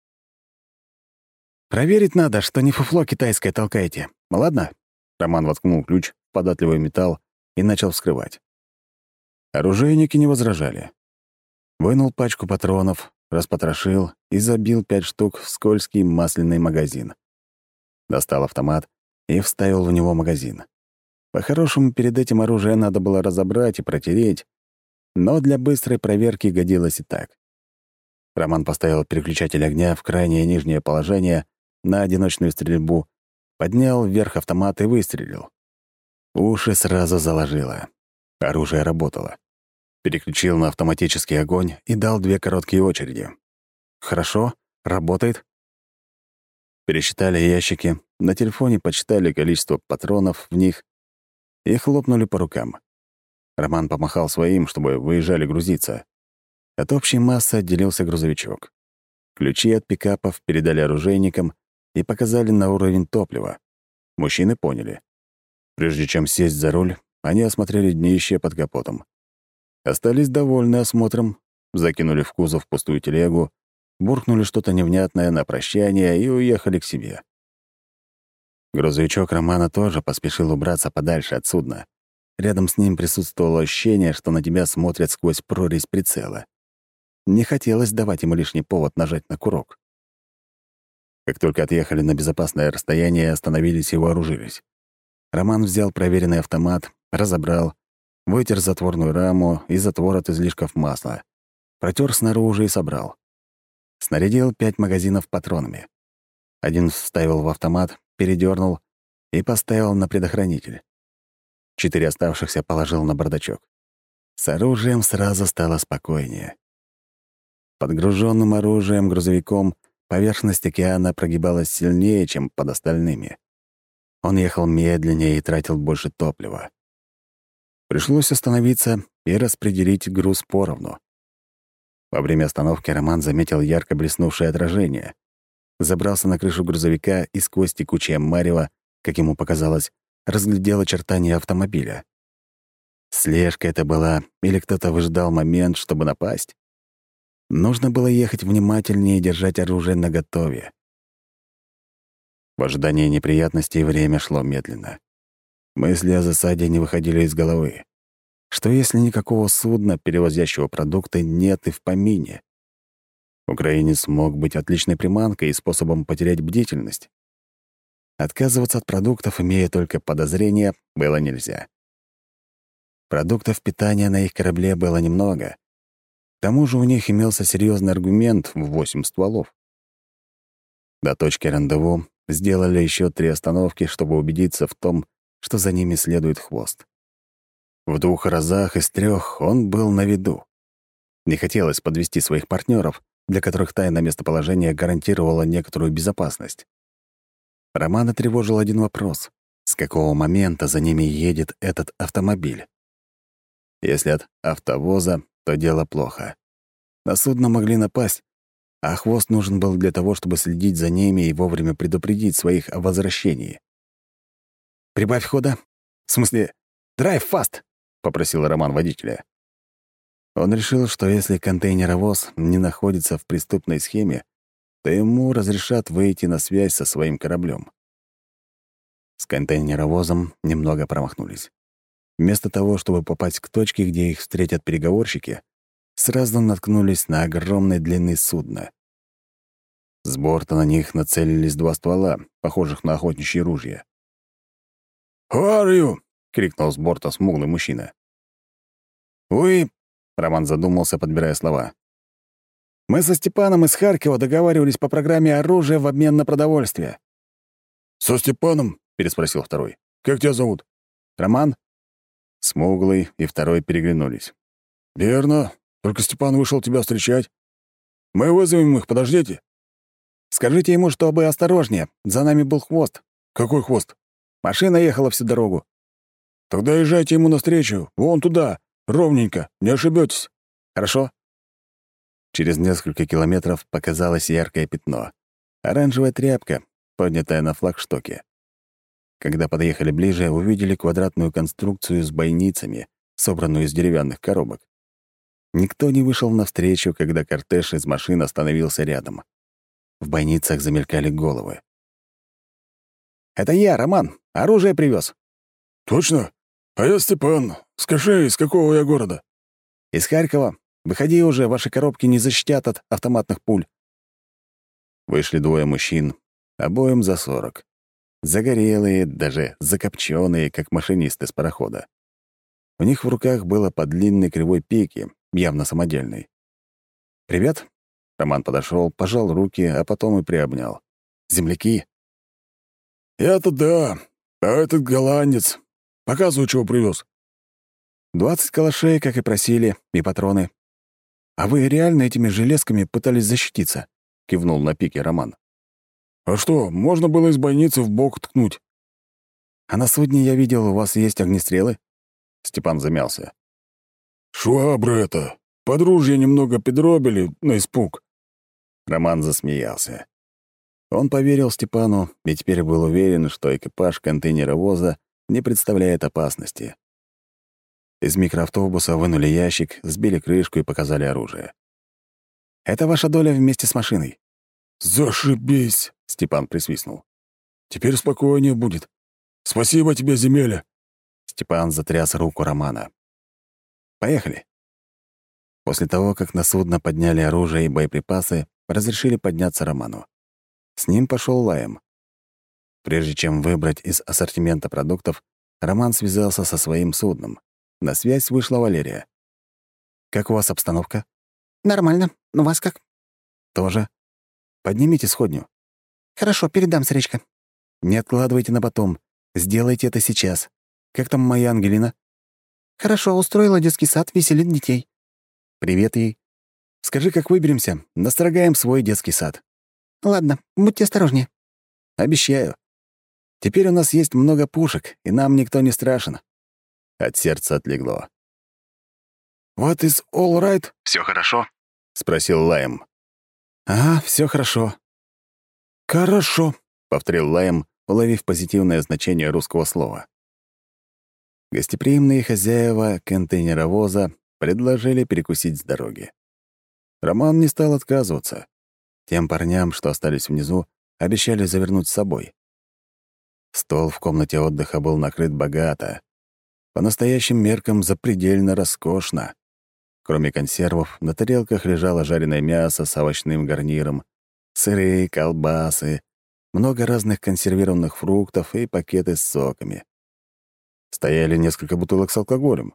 «Проверить надо, что не фуфло китайское толкаете. Ладно?» Роман воткнул ключ в податливый металл и начал вскрывать. Оружейники не возражали. Вынул пачку патронов, распотрошил и забил 5 штук в скользкий масляный магазин. Достал автомат и вставил в него магазин. По-хорошему, перед этим оружие надо было разобрать и протереть, но для быстрой проверки годилось и так. Роман поставил переключатель огня в крайнее нижнее положение на одиночную стрельбу, поднял вверх автомат и выстрелил. Уши сразу заложило. Оружие работало. Переключил на автоматический огонь и дал 2 короткие очереди. Хорошо, работает. Пересчитали ящики, на телефоне подсчитали количество патронов в них и хлопнули по рукам. Роман помахал своим, чтобы выезжали грузиться. От общей массы отделился грузовичок. Ключи от пикапов передали оружейникам и показали на уровень топлива. Мужчины поняли. Прежде чем сесть за руль, они осмотрели днище под капотом. Остались довольны осмотром, закинули в кузов пустую телегу, буркнули что-то невнятное на прощание и уехали к себе. Грузовичок Романа тоже поспешил убраться подальше от судна. Рядом с ним присутствовало ощущение, что на тебя смотрят сквозь прорезь прицела. Не хотелось давать ему лишний повод нажать на курок. Как только отъехали на безопасное расстояние, остановились и вооружились. Роман взял проверенный автомат, разобрал, вытер затворную раму и затвор от излишков масла, протер снаружи и собрал. Снарядил 5 магазинов патронами. Один вставил в автомат, передернул и поставил на предохранитель. 4 оставшихся положил на бардачок. С оружием сразу стало спокойнее. Подгруженным оружием грузовиком поверхность океана прогибалась сильнее, чем под остальными. Он ехал медленнее и тратил больше топлива. Пришлось остановиться и распределить груз поровну. Во время остановки Роман заметил ярко блеснувшее отражение. Забрался на крышу грузовика и сквозь текучее марево, как ему показалось, разглядел очертания автомобиля. Слежка это была, или кто-то выждал момент, чтобы напасть? Нужно было ехать внимательнее и держать оружие наготове. В ожидании неприятностей время шло медленно. Мысли о засаде не выходили из головы. Что если никакого судна, перевозящего продукты, нет и в помине? Украинец мог быть отличной приманкой и способом потерять бдительность. Отказываться от продуктов, имея только подозрения, было нельзя. Продуктов питания на их корабле было немного. К тому же у них имелся серьезный аргумент в 8 стволов. До точки рандеву сделали еще 3 остановки, чтобы убедиться в том, что за ними следует хвост. В 2 разах из 3 он был на виду. Не хотелось подвести своих партнеров, для которых тайна местоположения гарантировала некоторую безопасность. Романа тревожил один вопрос: с какого момента за ними едет этот автомобиль? Если от автовоза, то дело плохо. На судно могли напасть, а хвост нужен был для того, чтобы следить за ними и вовремя предупредить своих о возвращении. «Прибавь хода. В смысле, драйв фаст!» — попросил Роман водителя. Он решил, что если контейнеровоз не находится в преступной схеме, то ему разрешат выйти на связь со своим кораблем. С контейнеровозом немного промахнулись. Вместо того, чтобы попасть к точке, где их встретят переговорщики, сразу наткнулись на огромной длины судна. С борта на них нацелились 2 ствола, похожих на охотничьи ружья. «Who are you?» — крикнул с борта смуглый мужчина. «Вы...» — Роман задумался, подбирая слова. «Мы со Степаном из Харькова договаривались по программе оружия в обмен на продовольствие». «Со Степаном?» — переспросил второй. «Как тебя зовут?» «Роман?» Смуглый и второй переглянулись. «Верно. Только Степан вышел тебя встречать. Мы вызовем их, подождите». «Скажите ему, чтобы осторожнее. За нами был хвост». «Какой хвост?» «Машина ехала всю дорогу». «Тогда езжайте ему навстречу. Вон туда. Ровненько. Не ошибетесь. «Хорошо». Через несколько километров показалось яркое пятно. Оранжевая тряпка, поднятая на флагштоке. Когда подъехали ближе, увидели квадратную конструкцию с бойницами, собранную из деревянных коробок. Никто не вышел навстречу, когда кортеж из машин остановился рядом. В бойницах замелькали головы. «Это я, Роман. Оружие привез. «Точно? А я Степан. Скажи, из какого я города?» «Из Харькова. Выходи уже, ваши коробки не защитят от автоматных пуль». Вышли 2 мужчин, обоим за 40. Загорелые, даже закопченные, как машинисты с парохода. У них в руках было по длинной кривой пике, явно самодельной. «Привет. Роман подошел, пожал руки, а потом и приобнял. «Земляки?» «Я-то да, а этот голландец. Показывай, чего привез. 20 калашей, как и просили, и патроны. А вы реально этими железками пытались защититься?» — кивнул на пике Роман. А что, можно было из бойницы в бок ткнуть?» «А на судне я видел, у вас есть огнестрелы?» Степан замялся. «Швабры это. Подружья немного подробили на испуг». Роман засмеялся. Он поверил Степану и теперь был уверен, что экипаж контейнеровоза не представляет опасности. Из микроавтобуса вынули ящик, сбили крышку и показали оружие. «Это ваша доля вместе с машиной». «Зашибись!» — Степан присвистнул. «Теперь спокойнее будет. Спасибо тебе, земеля!» Степан затряс руку Романа. «Поехали». После того, как на судно подняли оружие и боеприпасы, разрешили подняться Роману. С ним пошел Лаем. Прежде чем выбрать из ассортимента продуктов, Роман связался со своим судном. На связь вышла Валерия. «Как у вас обстановка?» «Нормально. У вас как?» «Тоже. Поднимите сходню». «Хорошо, передам, Сречка». «Не откладывайте на потом. Сделайте это сейчас. Как там моя Ангелина?» «Хорошо, устроила детский сад, веселит детей». «Привет ей. Скажи, как выберемся, настрогаем свой детский сад». «Ладно, будьте осторожнее». «Обещаю. Теперь у нас есть много пушек, и нам никто не страшен». От сердца отлегло. «What is all right?» Все хорошо?» — спросил Лаем. «Ага, все хорошо». «Хорошо», — повторил Лаем, уловив позитивное значение русского слова. Гостеприимные хозяева контейнеровоза предложили перекусить с дороги. Роман не стал отказываться. Тем парням, что остались внизу, обещали завернуть с собой. Стол в комнате отдыха был накрыт богато. По настоящим меркам запредельно роскошно. Кроме консервов, на тарелках лежало жареное мясо с овощным гарниром, сыры, колбасы, много разных консервированных фруктов и пакеты с соками. Стояли несколько бутылок с алкоголем.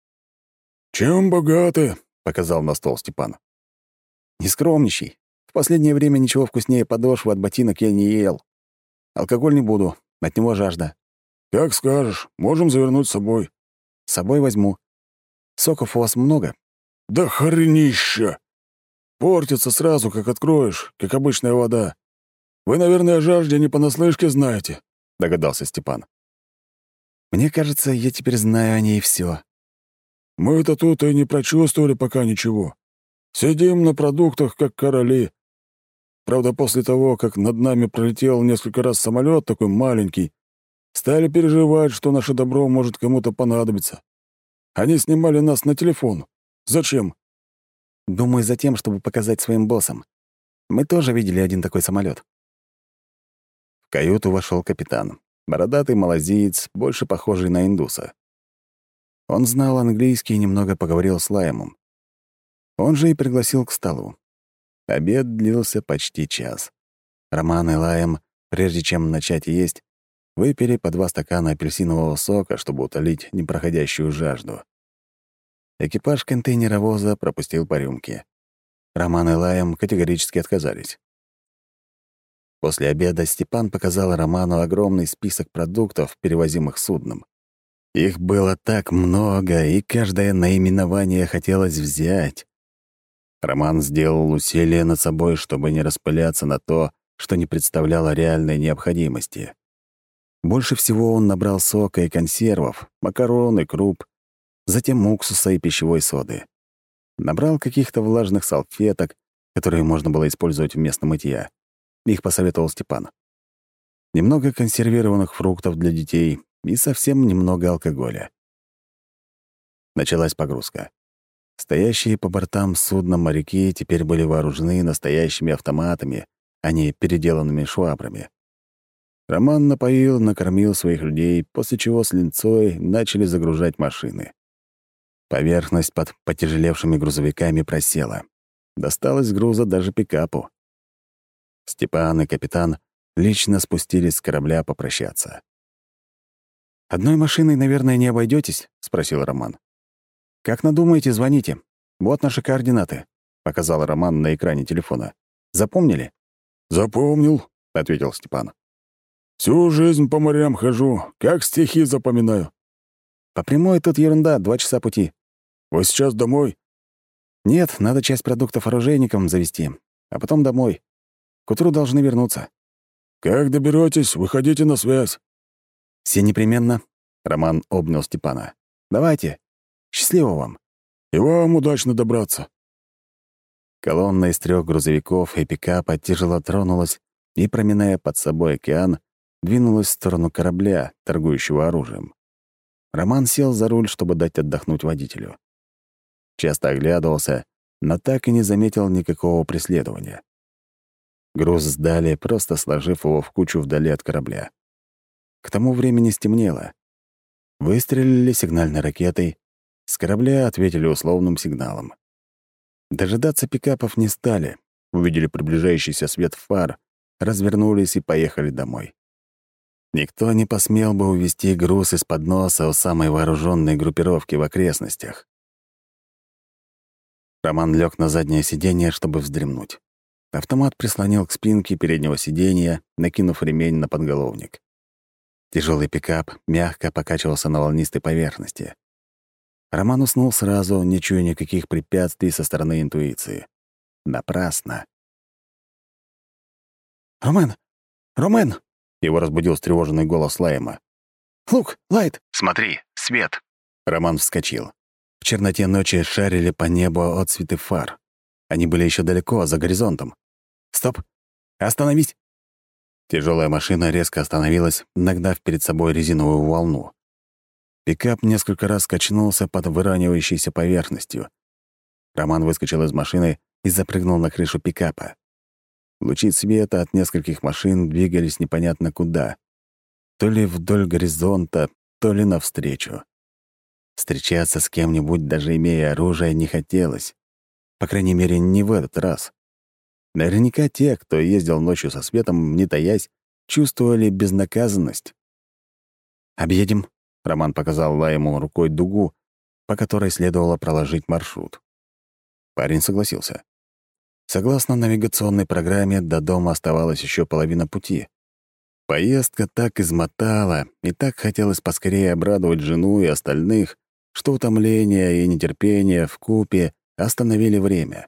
«Чем богаты?» — показал на стол Степан. «Не скромничай. В последнее время ничего вкуснее подошвы от ботинок я не ел. Алкоголь не буду, от него жажда». «Как скажешь, можем завернуть с собой». «С собой возьму. Соков у вас много?» «Да хренища! Портится сразу, как откроешь, как обычная вода. Вы, наверное, о жажде не понаслышке знаете», — догадался Степан. «Мне кажется, я теперь знаю о ней все. «Мы-то тут и не прочувствовали пока ничего. Сидим на продуктах, как короли. Правда, после того, как над нами пролетел несколько раз самолет такой маленький, стали переживать, что наше добро может кому-то понадобиться. Они снимали нас на телефон. Зачем?» Думаю, за тем, чтобы показать своим боссам. Мы тоже видели один такой самолет. В каюту вошел капитан. Бородатый малазиец, больше похожий на индуса. Он знал английский и немного поговорил с Лаймом. Он же и пригласил к столу. Обед длился почти час. Роман и Лайм, прежде чем начать есть, выпили по 2 стакана апельсинового сока, чтобы утолить непроходящую жажду. Экипаж контейнеровоза пропустил по рюмке. Роман и Лайм категорически отказались. После обеда Степан показал Роману огромный список продуктов, перевозимых судном. Их было так много, и каждое наименование хотелось взять. Роман сделал усилие над собой, чтобы не распыляться на то, что не представляло реальной необходимости. Больше всего он набрал сока и консервов, макарон и круп, затем уксуса и пищевой соды. Набрал каких-то влажных салфеток, которые можно было использовать вместо мытья. Их посоветовал Степан. Немного консервированных фруктов для детей и совсем немного алкоголя. Началась погрузка. Стоящие по бортам судна моряки теперь были вооружены настоящими автоматами, а не переделанными швабрами. Роман напоил, накормил своих людей, после чего с линцой начали загружать машины. Поверхность под потяжелевшими грузовиками просела. Досталось груза даже пикапу. Степан и капитан лично спустились с корабля попрощаться. «Одной машиной, наверное, не обойдетесь? Спросил Роман. «Как надумаете, звоните. Вот наши координаты». — показал Роман на экране телефона. «Запомнили?» «Запомнил», — ответил Степан. «Всю жизнь по морям хожу, как стихи запоминаю». «По прямой тут ерунда, 2 часа пути». «Вы сейчас домой?» «Нет, надо часть продуктов оружейникам завести, а потом домой. К утру должны вернуться». «Как доберетесь, выходите на связь». «Все непременно», — Роман обнял Степана. «Давайте. Счастливо вам». «И вам удачно добраться». Колонна из 3 грузовиков и пикапа тяжело тронулась и, проминая под собой океан, двинулась в сторону корабля, торгующего оружием. Роман сел за руль, чтобы дать отдохнуть водителю. Часто оглядывался, но так и не заметил никакого преследования. Груз сдали, просто сложив его в кучу вдали от корабля. К тому времени стемнело. Выстрелили сигнальной ракетой, с корабля ответили условным сигналом. Дожидаться пикапов не стали, увидели приближающийся свет фар, развернулись и поехали домой. Никто не посмел бы увести груз из-под носа у самой вооруженной группировки в окрестностях. Роман лег на заднее сиденье, чтобы вздремнуть. Автомат прислонил к спинке переднего сиденья, накинув ремень на подголовник. Тяжелый пикап мягко покачивался на волнистой поверхности. Роман уснул сразу, не чуя никаких препятствий со стороны интуиции. Напрасно. «Ромен! Ромен!» — его разбудил встревоженный голос Лайма. «Лук! Лайт!» «Смотри, свет!» Роман вскочил. В черноте ночи шарили по небу отсветы фар. Они были еще далеко, за горизонтом. «Стоп! Остановись!» Тяжелая машина резко остановилась, нагнав перед собой резиновую волну. Пикап несколько раз качнулся под выравнивающейся поверхностью. Роман выскочил из машины и запрыгнул на крышу пикапа. Лучи света от нескольких машин двигались непонятно куда. То ли вдоль горизонта, то ли навстречу. Встречаться с кем-нибудь, даже имея оружие, не хотелось. По крайней мере, не в этот раз. Наверняка те, кто ездил ночью со светом, не таясь, чувствовали безнаказанность. «Объедем», — Роман показал Лайму рукой дугу, по которой следовало проложить маршрут. Парень согласился. Согласно навигационной программе, до дома оставалась еще половина пути. Поездка так измотала, и так хотелось поскорее обрадовать жену и остальных, что утомление и нетерпение вкупе остановили время.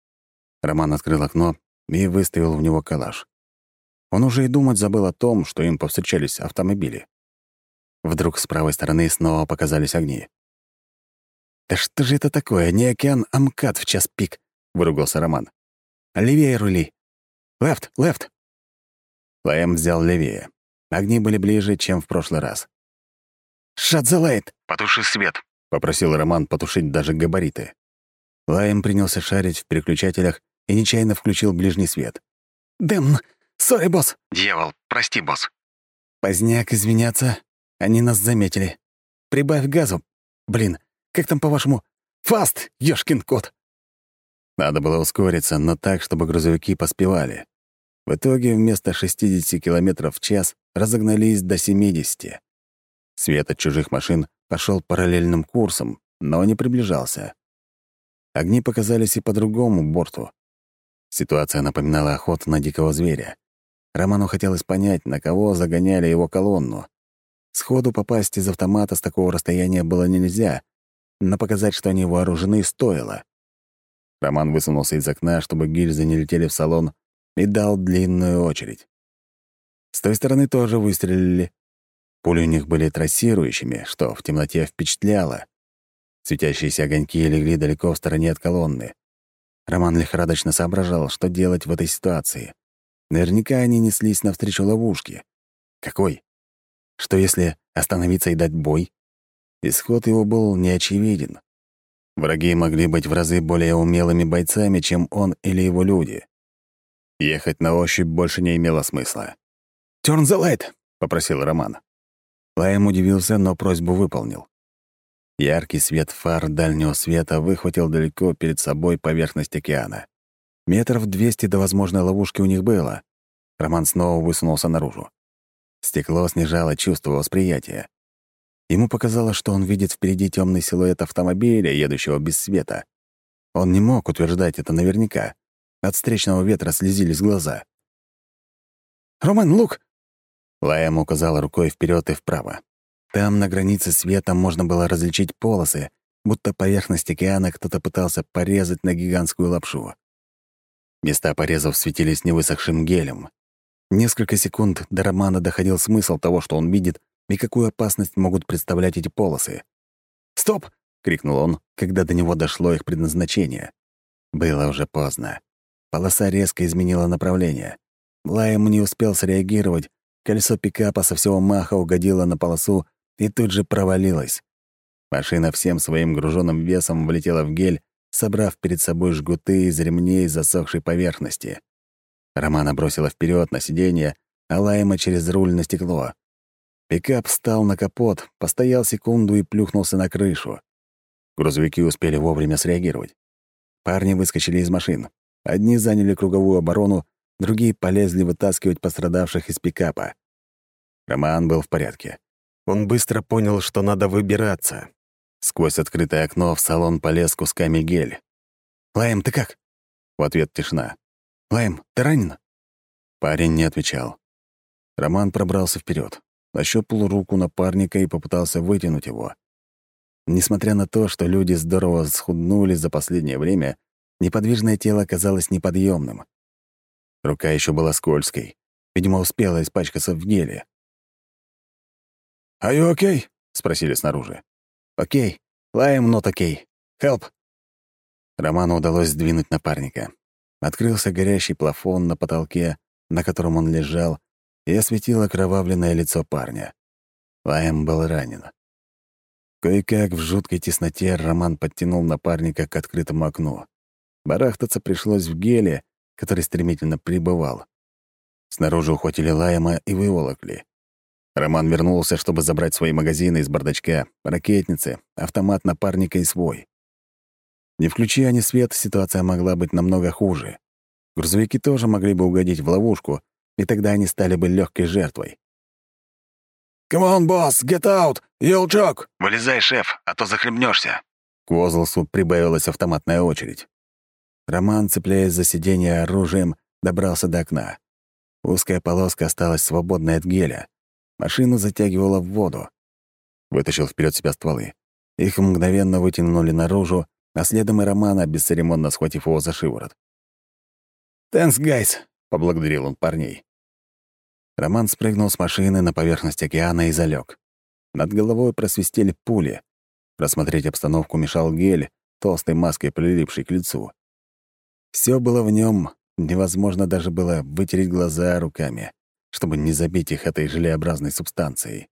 Роман открыл окно и выставил в него калаш. Он уже и думать забыл о том, что им повстречались автомобили. Вдруг с правой стороны снова показались огни. «Да что же это такое? Не океан, а МКАД в час пик!» — выругался Роман. «Левее рули! Лефт, лефт!» Лаэм взял левее. Огни были ближе, чем в прошлый раз. «Шат the light!» «Потуши свет», — попросил Роман потушить даже габариты. Лаэм принялся шарить в переключателях и нечаянно включил ближний свет. «Дэм! Сори, босс!» «Дьявол, прости, босс». «Поздняк извиняться. Они нас заметили. Прибавь газу. Блин, как там по-вашему? Фаст, ёшкин кот!» Надо было ускориться, но так, чтобы грузовики поспевали. В итоге вместо 60 км в час разогнались до 70. Свет от чужих машин пошел параллельным курсом, но не приближался. Огни показались и по другому борту. Ситуация напоминала охоту на дикого зверя. Роману хотелось понять, на кого загоняли его колонну. Сходу попасть из автомата с такого расстояния было нельзя, но показать, что они вооружены, стоило. Роман высунулся из окна, чтобы гильзы не летели в салон, и дал длинную очередь. С той стороны тоже выстрелили. Пули у них были трассирующими, что в темноте впечатляло. Светящиеся огоньки легли далеко в стороне от колонны. Роман лихорадочно соображал, что делать в этой ситуации. Наверняка они неслись навстречу ловушке. Какой? Что если остановиться и дать бой? Исход его был неочевиден. Враги могли быть в разы более умелыми бойцами, чем он или его люди. Ехать на ощупь больше не имело смысла. «Turn the light!» — попросил Роман. Лайм удивился, но просьбу выполнил. Яркий свет фар дальнего света выхватил далеко перед собой поверхность океана. Метров 200 до возможной ловушки у них было. Роман снова высунулся наружу. Стекло снижало чувство восприятия. Ему показалось, что он видит впереди темный силуэт автомобиля, едущего без света. Он не мог утверждать это наверняка. От встречного ветра слезились глаза. «Роман, лук!» Лайм указала рукой вперед и вправо. Там, на границе света, можно было различить полосы, будто поверхность океана кто-то пытался порезать на гигантскую лапшу. Места порезов светились невысохшим гелем. Несколько секунд до Романа доходил смысл того, что он видит, и какую опасность могут представлять эти полосы. «Стоп!» — крикнул он, когда до него дошло их предназначение. Было уже поздно. Полоса резко изменила направление. Лайм не успел среагировать, колесо пикапа со всего маха угодило на полосу и тут же провалилось. Машина всем своим груженным весом влетела в гель, собрав перед собой жгуты из ремней засохшей поверхности. Романа бросила вперед на сиденье, а Лайма через руль на стекло. Пикап встал на капот, постоял секунду и плюхнулся на крышу. Грузовики успели вовремя среагировать. Парни выскочили из машин. Одни заняли круговую оборону, другие полезли вытаскивать пострадавших из пикапа. Роман был в порядке. Он быстро понял, что надо выбираться. Сквозь открытое окно в салон полез кусками гель. «Лайм, ты как?» В ответ тишина. «Лайм, ты ранен?» Парень не отвечал. Роман пробрался вперед, ощупал руку напарника и попытался вытянуть его. Несмотря на то, что люди здорово схуднули за последнее время, неподвижное тело казалось неподъемным. Рука еще была скользкой. Видимо, успела испачкаться в геле. «Are you okay?» — спросили снаружи. «Окей. Лайм not окей. Help!» Роману удалось сдвинуть напарника. Открылся горящий плафон на потолке, на котором он лежал, и осветил окровавленное лицо парня. Лайм был ранен. Кое-как в жуткой тесноте Роман подтянул напарника к открытому окну. Барахтаться пришлось в геле, который стремительно прибывал. Снаружи ухватили Лайма и выволокли. Роман вернулся, чтобы забрать свои магазины из бардачка, ракетницы, автомат напарника и свой. Не включи они свет, ситуация могла быть намного хуже. Грузовики тоже могли бы угодить в ловушку, и тогда они стали бы легкой жертвой. «Come on, boss, get out! You'll choke!» «Вылезай, шеф, а то захлебнешься. К возгласу прибавилась автоматная очередь. Роман, цепляясь за сиденье оружием, добрался до окна. Узкая полоска осталась свободной от геля. Машину затягивало в воду. Вытащил вперед себя стволы. Их мгновенно вытянули наружу, а следом и Романа, бесцеремонно схватив его за шиворот. «Thanks, guys!» — поблагодарил он парней. Роман спрыгнул с машины на поверхность океана и залег. Над головой просвистели пули. Рассмотреть обстановку мешал гель, толстой маской прилипшей к лицу. Все было в нем, невозможно даже было вытереть глаза руками, чтобы не забить их этой желеобразной субстанцией.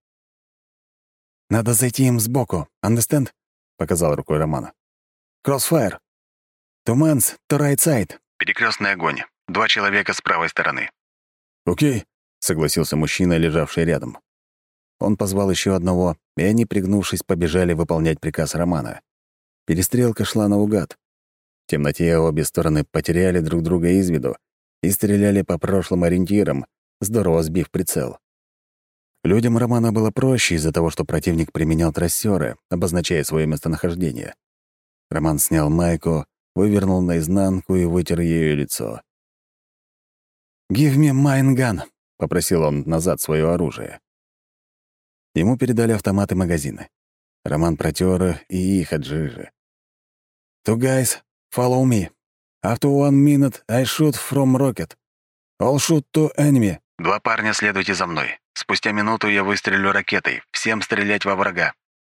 «Надо зайти им сбоку, understand?» — показал рукой Романа. «Crossfire. Туманс, to right side». Перекрестный огонь. 2 человека с правой стороны. «Окей», — согласился мужчина, лежавший рядом. Он позвал еще одного, и они, пригнувшись, побежали выполнять приказ Романа. Перестрелка шла наугад. В темноте обе стороны потеряли друг друга из виду и стреляли по прошлым ориентирам, здорово сбив прицел. Людям Романа было проще из-за того, что противник применял трассеры, обозначая свое местонахождение. Роман снял майку, вывернул наизнанку и вытер ею лицо. «Give me mine gun», — попросил он назад свое оружие. Ему передали автомат и магазины. Роман протер и их от жижи. «Two guys, follow me. After 1 minute, I shoot from rocket. All shoot to enemy». 2 парня, следуйте за мной. Спустя минуту я выстрелю ракетой. Всем стрелять во врага.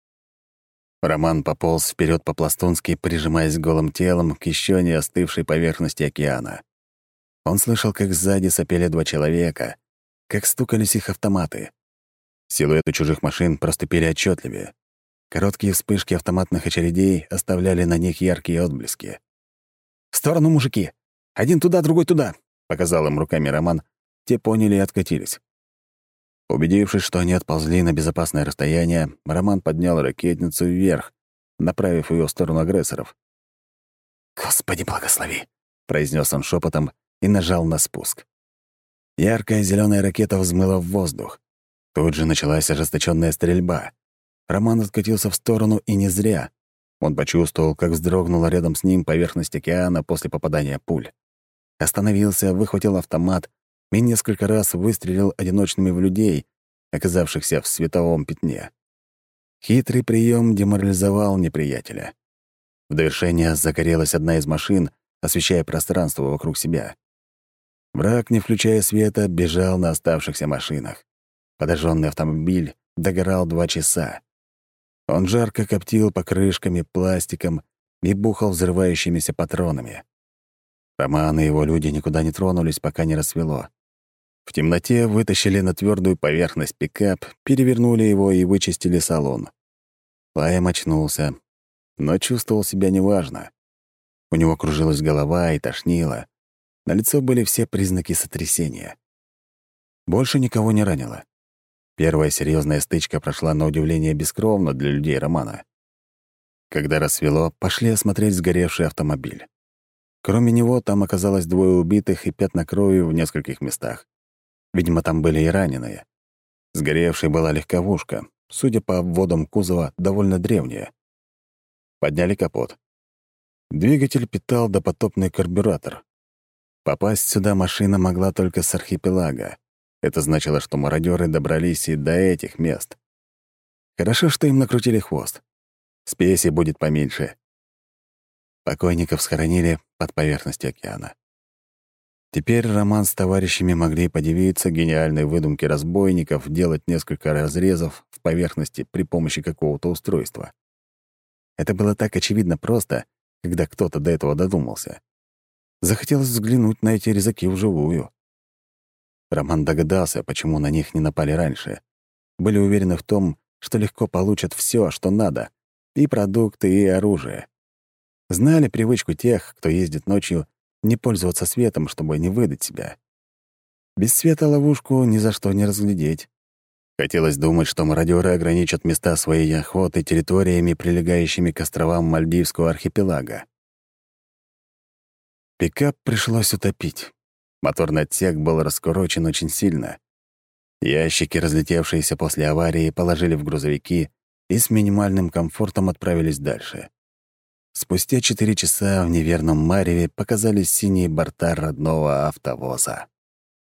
Роман пополз вперед по-пластунски, прижимаясь голым телом к еще не остывшей поверхности океана. Он слышал, как сзади сопели 2 человека, как стукались их автоматы. Силуэты чужих машин проступили отчетливее. Короткие вспышки автоматных очередей оставляли на них яркие отблески. «В сторону, мужики! Один туда, другой туда!» — показал им руками Роман. Те поняли и откатились. Убедившись, что они отползли на безопасное расстояние, Роман поднял ракетницу вверх, направив ее в сторону агрессоров. «Господи, благослови!» — произнес он шепотом и нажал на спуск. Яркая зеленая ракета взмыла в воздух. Тут же началась ожесточенная стрельба. Роман откатился в сторону, и не зря. Он почувствовал, как вздрогнула рядом с ним поверхность океана после попадания пуль. Остановился, выхватил автомат и несколько раз выстрелил одиночными в людей, оказавшихся в световом пятне. Хитрый прием деморализовал неприятеля. В довершение загорелась одна из машин, освещая пространство вокруг себя. Враг, не включая света, бежал на оставшихся машинах. Подожженный автомобиль догорал 2 часа. Он жарко коптил покрышками, пластиком и бухал взрывающимися патронами. Роман и его люди никуда не тронулись, пока не рассвело. В темноте вытащили на твердую поверхность пикап, перевернули его и вычистили салон. Лаем очнулся, но чувствовал себя неважно. У него кружилась голова и тошнило. На лицо были все признаки сотрясения. Больше никого не ранило. Первая серьезная стычка прошла на удивление бескровно для людей Романа. Когда рассвело, пошли осмотреть сгоревший автомобиль. Кроме него, там оказалось 2 убитых и пятна крови в нескольких местах. Видимо, там были и раненые. Сгоревшей была легковушка, судя по обводам кузова, довольно древняя. Подняли капот. Двигатель питал допотопный карбюратор. Попасть сюда машина могла только с архипелага. Это значило, что мародёры добрались и до этих мест. Хорошо, что им накрутили хвост. Спеси будет поменьше. Покойников схоронили под поверхностью океана. Теперь Роман с товарищами могли подивиться гениальной выдумке разбойников делать несколько разрезов в поверхности при помощи какого-то устройства. Это было так очевидно просто, когда кто-то до этого додумался. Захотелось взглянуть на эти резаки вживую. Роман догадался, почему на них не напали раньше. Были уверены в том, что легко получат все, что надо — и продукты, и оружие. Знали привычку тех, кто ездит ночью, не пользоваться светом, чтобы не выдать себя. Без света ловушку ни за что не разглядеть. Хотелось думать, что мародёры ограничат места своей охоты территориями, прилегающими к островам Мальдивского архипелага. Пикап пришлось утопить. Моторный отсек был раскурочен очень сильно. Ящики, разлетевшиеся после аварии, положили в грузовики и с минимальным комфортом отправились дальше. Спустя 4 часа в неверном мареве показались синие борта родного автовоза.